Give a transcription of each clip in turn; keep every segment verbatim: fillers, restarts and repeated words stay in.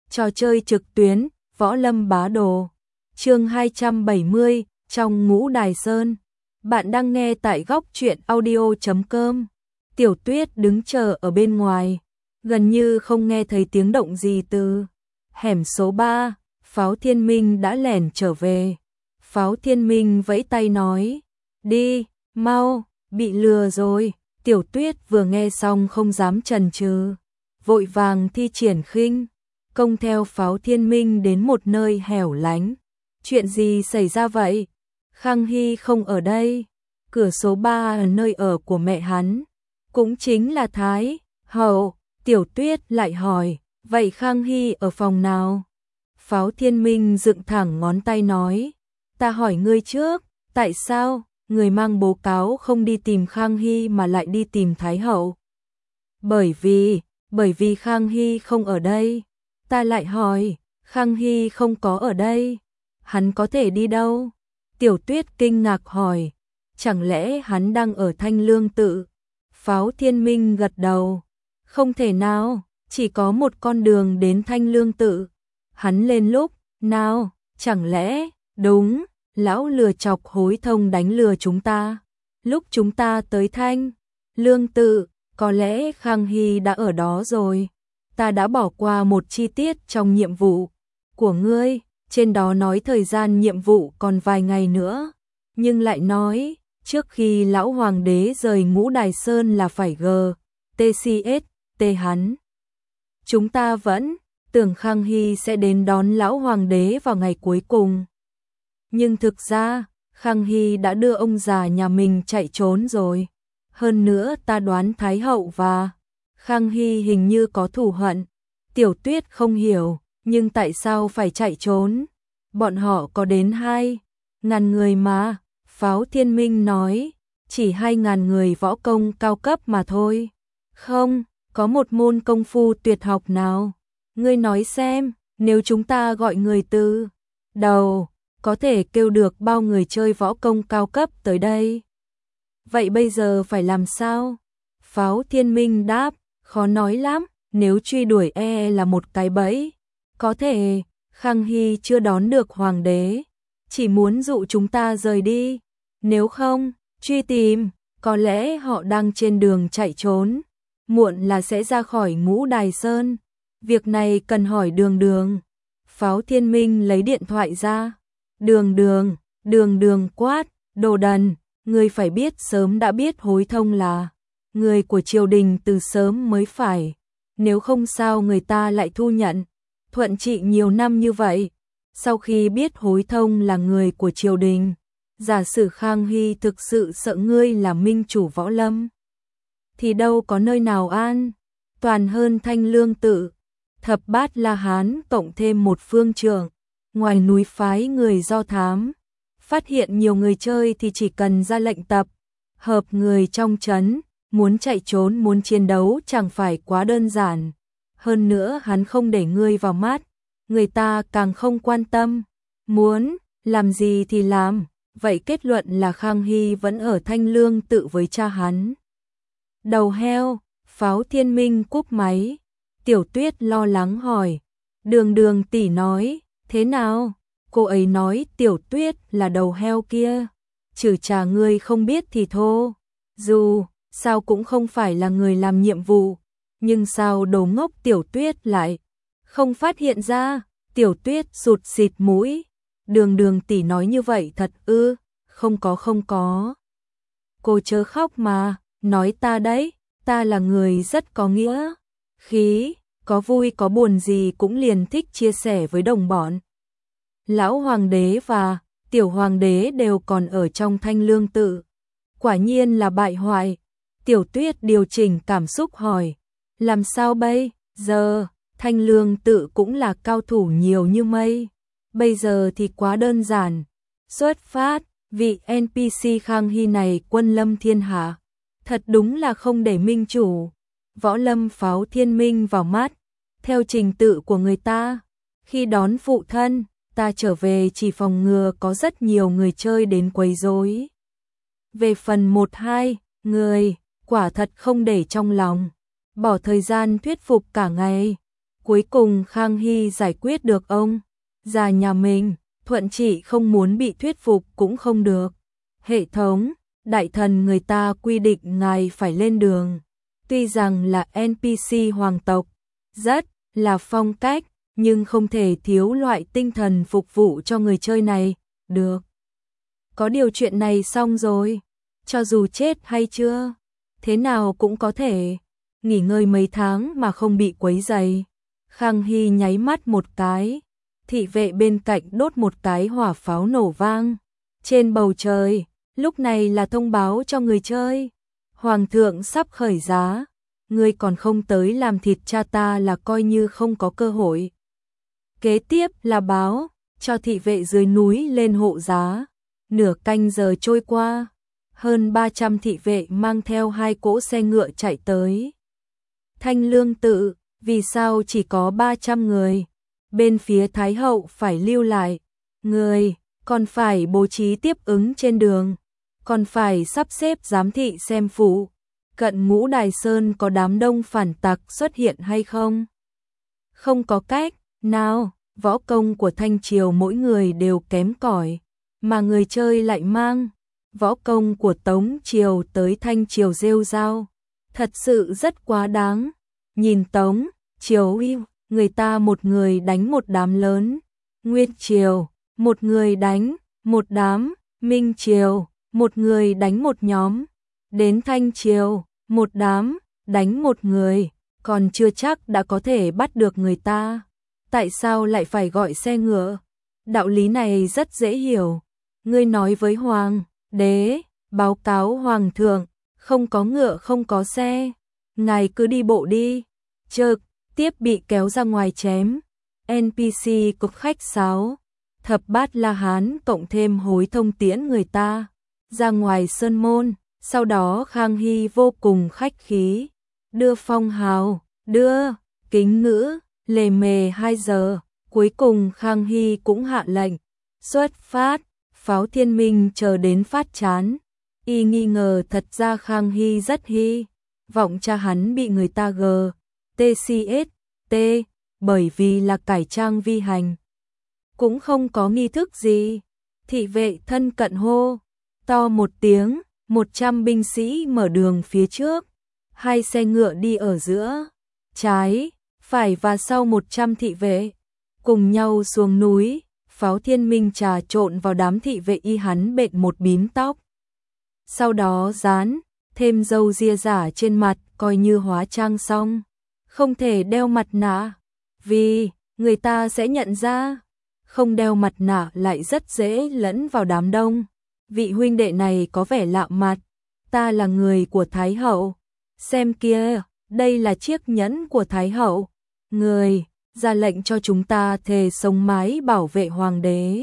Trò chơi trực tuyến, Võ Lâm Bá Đồ. Chương hai trăm bảy mươi, trong Ngũ Đài Sơn. Bạn đang nghe tại góc truyện audio chấm com. Tiểu Tuyết đứng chờ ở bên ngoài, gần như không nghe thấy tiếng động gì từ hẻm số ba. Pháo Thiên Minh đã lẻn trở về. Pháo Thiên Minh vẫy tay nói, đi, mau, bị lừa rồi. Tiểu Tuyết vừa nghe xong không dám chần chừ, vội vàng thi triển khinh công theo Pháo Thiên Minh đến một nơi hẻo lánh. Chuyện gì xảy ra vậy? Khang Hy không ở đây. Cửa số ba ở nơi ở của mẹ hắn, cũng chính là Thái Hậu. Tiểu Tuyết lại hỏi, vậy Khang Hy ở phòng nào? Pháo Thiên Minh dựng thẳng ngón tay nói, ta hỏi ngươi trước, tại sao người mang bố cáo không đi tìm Khang Hy mà lại đi tìm Thái Hậu? Bởi vì, bởi vì Khang Hy không ở đây. Ta lại hỏi, Khang Hy không có ở đây, hắn có thể đi đâu? Tiểu Tuyết kinh ngạc hỏi, chẳng lẽ hắn đang ở Thanh Lương Tự? Pháo Thiên Minh gật đầu, không thể nào, chỉ có một con đường đến Thanh Lương Tự. Hắn lên lúc nào? Chẳng lẽ, đúng, lão lừa chọc Hối Thông đánh lừa chúng ta. Lúc chúng ta tới Thanh Lương Tự, có lẽ Khang Hy đã ở đó rồi. Ta đã bỏ qua một chi tiết trong nhiệm vụ của ngươi, trên đó nói thời gian nhiệm vụ còn vài ngày nữa, nhưng lại nói, trước khi lão hoàng đế rời Ngũ Đài Sơn là phải G T C S T hắn. Chúng ta vẫn tưởng Khang Hy sẽ đến đón lão hoàng đế vào ngày cuối cùng. Nhưng thực ra, Khang Hy đã đưa ông già nhà mình chạy trốn rồi. Hơn nữa ta đoán Thái Hậu và Khang Hy hình như có thù hận. Tiểu Tuyết không hiểu, nhưng tại sao phải chạy trốn? Bọn họ có đến hai ngàn người mà. Pháo Thiên Minh nói, chỉ hai ngàn người võ công cao cấp mà thôi. Không, có một môn công phu tuyệt học nào? Ngươi nói xem, nếu chúng ta gọi người từ đầu, có thể kêu được bao người chơi võ công cao cấp tới đây? Vậy bây giờ phải làm sao? Pháo Thiên Minh đáp, khó nói lắm, nếu truy đuổi e là một cái bẫy. Có thể, Khang Hy chưa đón được hoàng đế, chỉ muốn dụ chúng ta rời đi. Nếu không, truy tìm, có lẽ họ đang trên đường chạy trốn, muộn là sẽ ra khỏi Ngũ Đài Sơn. Việc này cần hỏi Đường Đường. Pháo Thiên Minh lấy điện thoại ra. Đường Đường, Đường Đường quát, đồ đần, ngươi phải biết sớm đã biết Hối Thông là người của triều đình từ sớm mới phải. Nếu không sao người ta lại thu nhận thuận trị nhiều năm như vậy. Sau khi biết Hối Thông là người của triều đình, giả sử Khang Hy thực sự sợ ngươi là minh chủ võ lâm, thì đâu có nơi nào an toàn hơn Thanh Lương Tự. Thập Bát La Hán cộng thêm một phương trưởng ngoài núi phái người do thám, phát hiện nhiều người chơi thì chỉ cần ra lệnh tập hợp người trong trấn, muốn chạy trốn muốn chiến đấu chẳng phải quá đơn giản. Hơn nữa hắn không để ngươi vào mắt, người ta càng không quan tâm, muốn làm gì thì làm. Vậy kết luận là Khang Hy vẫn ở Thanh Lương Tự với cha hắn. Đầu heo. Pháo Thiên Minh cúp máy. Tiểu Tuyết lo lắng hỏi, Đường Đường tỷ nói, thế nào? Cô ấy nói Tiểu Tuyết là đầu heo kia, trừ trà ngươi không biết thì thô. Dù sao cũng không phải là người làm nhiệm vụ, nhưng sao đồ ngốc Tiểu Tuyết lại không phát hiện ra? Tiểu Tuyết sụt xịt mũi, Đường Đường tỷ nói như vậy thật ư? Không có không có. Cô chớ khóc mà, nói ta đấy, ta là người rất có nghĩa khí, có vui có buồn gì cũng liền thích chia sẻ với đồng bọn. Lão hoàng đế và tiểu hoàng đế đều còn ở trong Thanh Lương Tự, quả nhiên là bại hoại. Tiểu Tuyết điều chỉnh cảm xúc hỏi, làm sao bây giờ? Thanh Lương Tự cũng là cao thủ nhiều như mây, bây giờ thì quá đơn giản. Xuất phát, vị en pê xê Khang Hy này quân lâm thiên hạ, thật đúng là không để minh chủ võ lâm Pháo Thiên Minh vào mắt. Theo trình tự của người ta, khi đón phụ thân ta trở về chỉ phòng ngừa có rất nhiều người chơi đến quấy rối. Về phần một hai người, quả thật không để trong lòng, bỏ thời gian thuyết phục cả ngày. Cuối cùng Khang Hy giải quyết được ông già nhà mình, Thuận Trị không muốn bị thuyết phục cũng không được. Hệ thống, đại thần người ta quy định ngài phải lên đường. Tuy rằng là en pê xê hoàng tộc, rất là phong cách, nhưng không thể thiếu loại tinh thần phục vụ cho người chơi này, được. Có điều chuyện này xong rồi, cho dù chết hay chưa, thế nào cũng có thể nghỉ ngơi mấy tháng mà không bị quấy rầy. Khang Hy nháy mắt một cái, thị vệ bên cạnh đốt một cái hỏa pháo nổ vang. Trên bầu trời, lúc này là thông báo cho người chơi. Hoàng thượng sắp khởi giá, ngươi còn không tới làm thịt cha ta là coi như không có cơ hội. Kế tiếp là báo cho thị vệ dưới núi lên hộ giá. Nửa canh giờ trôi qua, hơn ba trăm thị vệ mang theo hai cỗ xe ngựa chạy tới. Thanh Lương Tự, vì sao chỉ có ba trăm người? Bên phía Thái Hậu phải lưu lại người, còn phải bố trí tiếp ứng trên đường, còn phải sắp xếp giám thị xem phủ cận Ngũ Đài Sơn có đám đông phản tặc xuất hiện hay không. Không có cách nào, võ công của Thanh Triều mỗi người đều kém cỏi, mà người chơi lại mang võ công của Tống Triều tới Thanh Triều rêu rao, thật sự rất quá đáng. Nhìn Tống Triều yêu, người ta một người đánh một đám lớn, Nguyên Triều, một người đánh một đám, Minh Triều, một người đánh một nhóm, đến Thanh Triều, một đám, đánh một người, còn chưa chắc đã có thể bắt được người ta. Tại sao lại phải gọi xe ngựa? Đạo lý này rất dễ hiểu. Ngươi nói với Hoàng đế, báo cáo Hoàng thượng, không có ngựa không có xe, ngài cứ đi bộ đi. Trực tiếp bị kéo ra ngoài chém. en pê xê cục khách sáo, thập bát La Hán cộng thêm hối thông tiễn người ta ra ngoài sơn môn. Sau đó Khang Hy vô cùng khách khí, đưa phong hào, đưa kính ngữ, lề mề hai giờ. Cuối cùng Khang Hy cũng hạ lệnh xuất phát. Pháo Thiên Minh chờ đến phát chán, y nghi ngờ thật ra Khang Hy rất hy vọng cha hắn bị người ta gờ tê xê ét tê, bởi vì là cải trang vi hành, cũng không có nghi thức gì. Thị vệ thân cận hô to một tiếng, một trăm binh sĩ mở đường phía trước, hai xe ngựa đi ở giữa, trái, phải và sau một trăm thị vệ cùng nhau xuống núi. Pháo Thiên Minh trà trộn vào đám thị vệ y hắn bện một bím tóc. Sau đó dán thêm râu ria giả trên mặt coi như hóa trang xong. Không thể đeo mặt nạ, vì người ta sẽ nhận ra. Không đeo mặt nạ lại rất dễ lẫn vào đám đông. Vị huynh đệ này có vẻ lạ mặt. Ta là người của Thái Hậu. Xem kia, đây là chiếc nhẫn của Thái Hậu. Người ra lệnh cho chúng ta thề sống mái bảo vệ hoàng đế.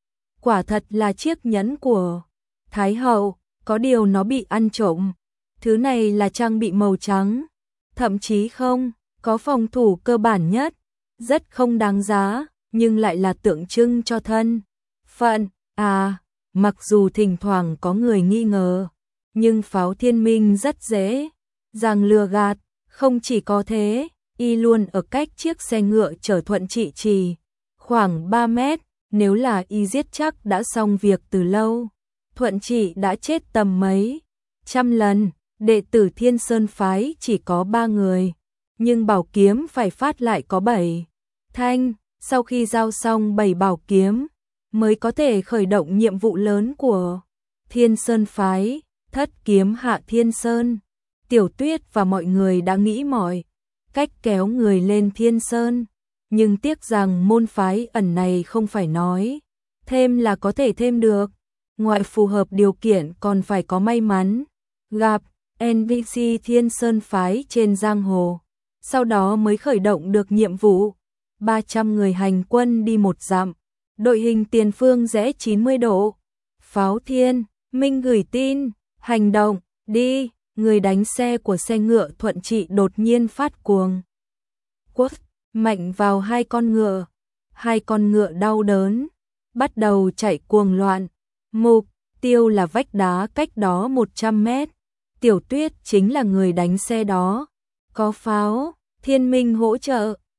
Quả thật là chiếc nhẫn của Thái Hậu, có điều nó bị ăn trộm. Thứ này là trang bị màu trắng, thậm chí không có phòng thủ cơ bản nhất, rất không đáng giá, nhưng lại là tượng trưng cho thân phận. À, mặc dù thỉnh thoảng có người nghi ngờ, nhưng Pháo Thiên Minh rất dễ dàng lừa gạt. Không chỉ có thế, y luôn ở cách chiếc xe ngựa chở Thuận Trị trì khoảng ba mét, nếu là y giết chắc đã xong việc từ lâu. Thuận Trị đã chết tầm mấy trăm lần. Đệ tử Thiên Sơn phái chỉ có ba người, nhưng bảo kiếm phải phát lại có bảy thanh. Sau khi giao xong bảy bảo kiếm, mới có thể khởi động nhiệm vụ lớn của Thiên Sơn phái, thất kiếm hạ Thiên Sơn. Tiểu Tuyết và mọi người đã nghĩ mọi cách kéo người lên Thiên Sơn, nhưng tiếc rằng môn phái ẩn này không phải nói thêm là có thể thêm được. Ngoài phù hợp điều kiện còn phải có may mắn gặp en pê xê Thiên Sơn phái trên giang hồ, sau đó mới khởi động được nhiệm vụ. ba trăm người hành quân đi một dặm, đội hình tiền phương rẽ chín mươi độ. Pháo Thiên Minh gửi tin, hành động, đi. Người đánh xe của xe ngựa Thuận Trị đột nhiên phát cuồng quất mạnh vào hai con ngựa. Hai con ngựa đau đớn, bắt đầu chạy cuồng loạn. Mục tiêu là vách đá cách đó một trăm mét. Tiểu Tuyết chính là người đánh xe đó. Có Pháo Thiên Minh hỗ trợ,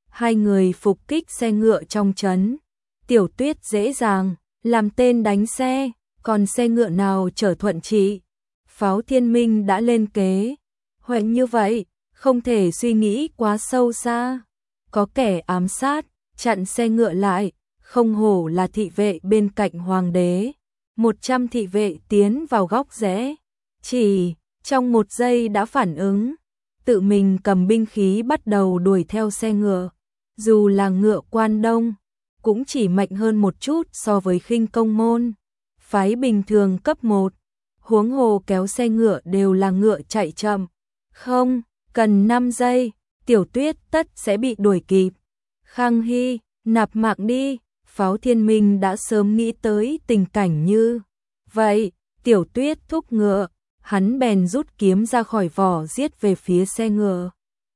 hai người phục kích xe ngựa trong trấn. Tiểu Tuyết dễ dàng làm tên đánh xe, còn xe ngựa nào chở Thuận Trị. Pháo Thiên Minh đã lên kế hoạch như vậy, không thể suy nghĩ quá sâu xa. Có kẻ ám sát, chặn xe ngựa lại, không hổ là thị vệ bên cạnh hoàng đế. Một trăm thị vệ tiến vào góc rẽ, chỉ trong một giây đã phản ứng, tự mình cầm binh khí bắt đầu đuổi theo xe ngựa. Dù là ngựa Quan Đông, cũng chỉ mạnh hơn một chút so với khinh công môn phái bình thường cấp một, huống hồ kéo xe ngựa đều là ngựa chạy chậm. Không, cần năm giây, Tiểu Tuyết tất sẽ bị đuổi kịp. Khang Hy, nạp mạng đi, Pháo Thiên Minh đã sớm nghĩ tới tình cảnh như vậy. Tiểu Tuyết thúc ngựa, hắn bèn rút kiếm ra khỏi vỏ giết về phía xe ngựa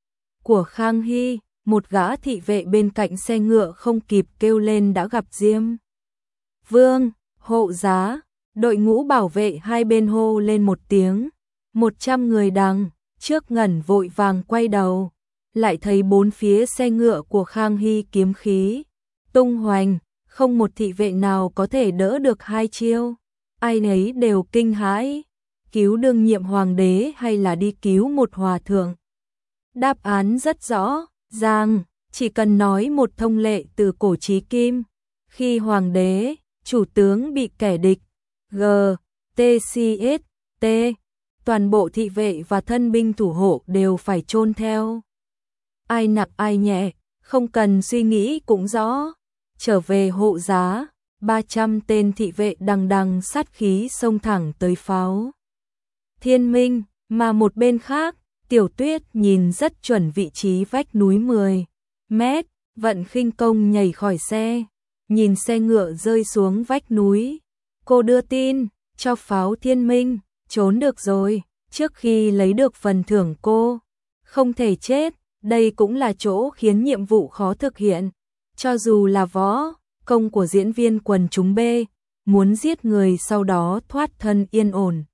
của Khang Hy. Một gã thị vệ bên cạnh xe ngựa không kịp kêu lên đã gặp Diêm Vương, hộ giá. Đội ngũ bảo vệ hai bên hô lên một tiếng. Một trăm người đằng trước ngẩn vội vàng quay đầu, lại thấy bốn phía xe ngựa của Khang Hy kiếm khí tung hoành, không một thị vệ nào có thể đỡ được hai chiêu. Ai nấy đều kinh hãi, cứu đương nhiệm hoàng đế hay là đi cứu một hòa thượng? Đáp án rất rõ ràng, chỉ cần nói một thông lệ từ cổ chí kim. Khi hoàng đế, chủ tướng bị kẻ địch G, T, C, S, T, toàn bộ thị vệ và thân binh thủ hộ đều phải chôn theo. Ai nặng ai nhẹ, không cần suy nghĩ cũng rõ. Trở về hộ giá, ba trăm tên thị vệ đằng đằng sát khí xông thẳng tới Pháo Thiên Minh, mà một bên khác, Tiểu Tuyết nhìn rất chuẩn vị trí vách núi mười mét, vận khinh công nhảy khỏi xe, nhìn xe ngựa rơi xuống vách núi. Cô đưa tin cho Pháo Thiên Minh, trốn được rồi, trước khi lấy được phần thưởng cô không thể chết. Đây cũng là chỗ khiến nhiệm vụ khó thực hiện. Cho dù là võ công của diễn viên quần chúng B, muốn giết người sau đó thoát thân yên ổn,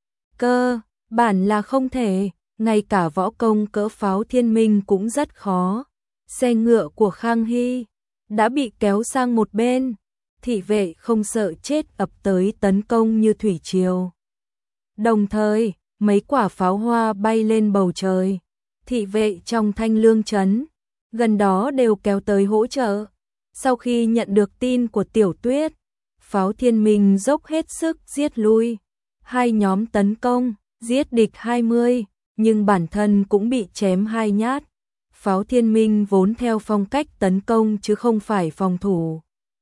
cơ bản là không thể. Ngay cả võ công cỡ Pháo Thiên Minh cũng rất khó. Xe ngựa của Khang Hy đã bị kéo sang một bên, thị vệ không sợ chết ập tới tấn công như thủy triều. Đồng thời, mấy quả pháo hoa bay lên bầu trời. Thị vệ trong Thanh Lương trấn gần đó đều kéo tới hỗ trợ. Sau khi nhận được tin của Tiểu Tuyết, Pháo Thiên Minh dốc hết sức giết lui hai nhóm tấn công, giết địch hai mươi, nhưng bản thân cũng bị chém hai nhát. Pháo Thiên Minh vốn theo phong cách tấn công chứ không phải phòng thủ,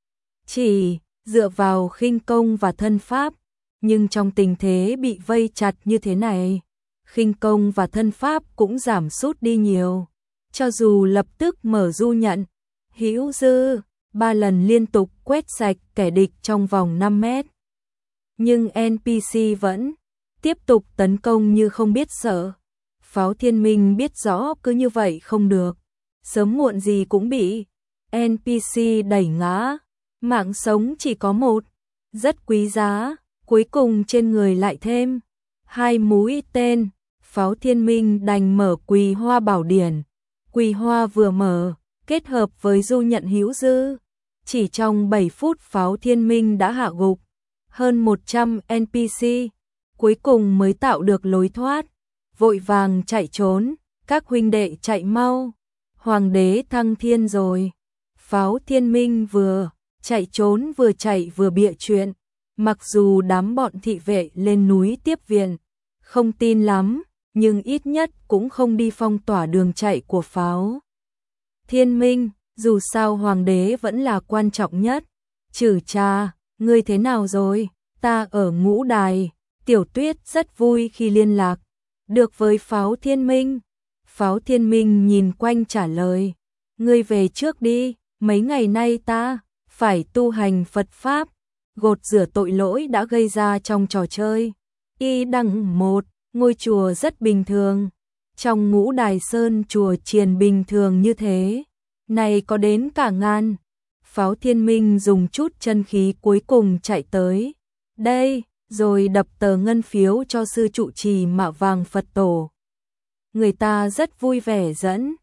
chỉ dựa vào khinh công và thân pháp, nhưng trong tình thế bị vây chặt như thế này, khinh công và thân pháp cũng giảm sút đi nhiều. Cho dù lập tức mở du nhận, hữu dư, ba lần liên tục quét sạch kẻ địch trong vòng năm mét, nhưng en pê xê vẫn tiếp tục tấn công như không biết sợ. Pháo Thiên Minh biết rõ cứ như vậy không được, sớm muộn gì cũng bị en pê xê đẩy ngã. Mạng sống chỉ có một, rất quý giá, cuối cùng trên người lại thêm hai mũi tên. Pháo Thiên Minh đành mở Quỳ Hoa Bảo Điển. Quỳ Hoa vừa mở, kết hợp với du nhận hữu dư, chỉ trong bảy phút Pháo Thiên Minh đã hạ gục hơn một trăm en pê xê, cuối cùng mới tạo được lối thoát. Vội vàng chạy trốn, các huynh đệ chạy mau, hoàng đế thăng thiên rồi. Pháo Thiên Minh vừa chạy trốn vừa chạy vừa bịa chuyện. Mặc dù đám bọn thị vệ lên núi tiếp viện không tin lắm, nhưng ít nhất cũng không đi phong tỏa đường chạy của Pháo Thiên Minh. Dù sao hoàng đế vẫn là quan trọng nhất. Trừ cha, ngươi thế nào rồi? Ta ở Ngũ Đài. Tiểu Tuyết rất vui khi liên lạc được với Pháo Thiên Minh. Pháo Thiên Minh nhìn quanh trả lời, ngươi về trước đi, mấy ngày nay ta phải tu hành Phật Pháp, gột rửa tội lỗi đã gây ra trong trò chơi. Y đằng một, ngôi chùa rất bình thường, trong Ngũ Đài Sơn chùa chiền bình thường như thế, này có đến cả ngàn. Pháo Thiên Minh dùng chút chân khí cuối cùng chạy tới đây, rồi đập tờ ngân phiếu cho sư trụ trì Mạ Vàng Phật Tổ. Người ta rất vui vẻ dẫn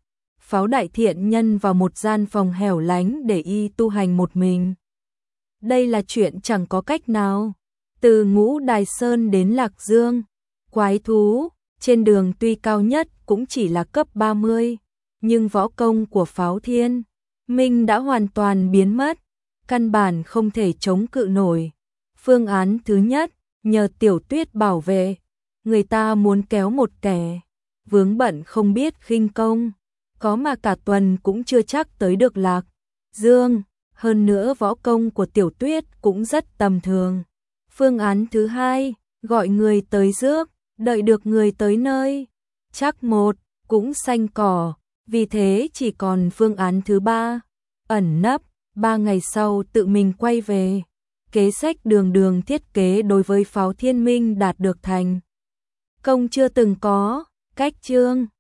Pháo đại thiện nhân vào một gian phòng hẻo lánh để y tu hành một mình. Đây là chuyện chẳng có cách nào. Từ Ngũ Đài Sơn đến Lạc Dương, quái thú, trên đường tuy cao nhất cũng chỉ là cấp ba mươi, nhưng võ công của Pháo Thiên Minh đã hoàn toàn biến mất, căn bản không thể chống cự nổi. Phương án thứ nhất, nhờ Tiểu Tuyết bảo vệ, người ta muốn kéo một kẻ vướng bận không biết khinh công, có mà cả tuần cũng chưa chắc tới được Lạc Dương, hơn nữa võ công của Tiểu Tuyết cũng rất tầm thường. Phương án thứ hai, gọi người tới rước, đợi được người tới nơi, chắc một, cũng xanh cỏ, vì thế chỉ còn phương án thứ ba, ẩn nấp, ba ngày sau tự mình quay về. Kế sách đường đường thiết kế đối với Pháo Thiên Minh đạt được thành công chưa từng có. Cách chương